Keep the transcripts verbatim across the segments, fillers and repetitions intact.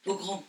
Pogrom.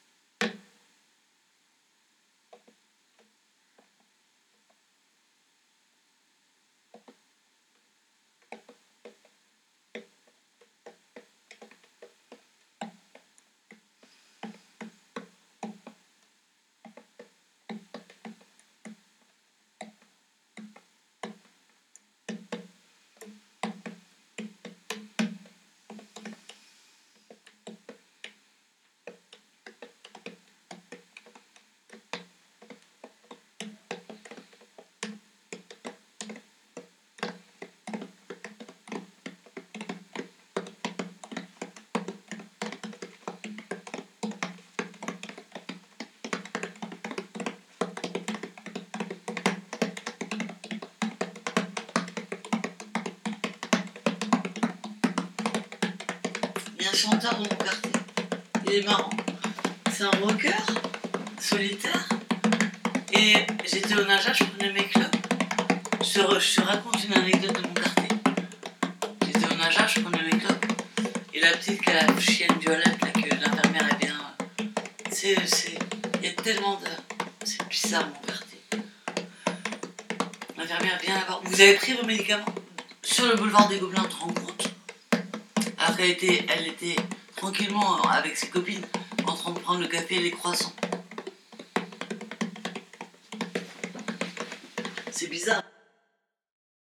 Il y a un chanteur dans mon quartier, il est marrant. C'est un rocker, solitaire. Et j'étais au Naja, je prenais mes clubs. Je te, je te raconte une anecdote de mon quartier. J'étais au Naja, je prenais mes clubs. Et la petite qui a la chienne violette, là, que l'infirmière est bien. C'est. Il y a tellement de. C'est bizarre mon quartier. L'infirmière vient la voir. Vous avez pris vos médicaments sur le boulevard des Gobelins, tu te rends compte? Alors qu'elle était, elle était tranquillement avec ses copines en train de prendre le café et les croissants. C'est bizarre.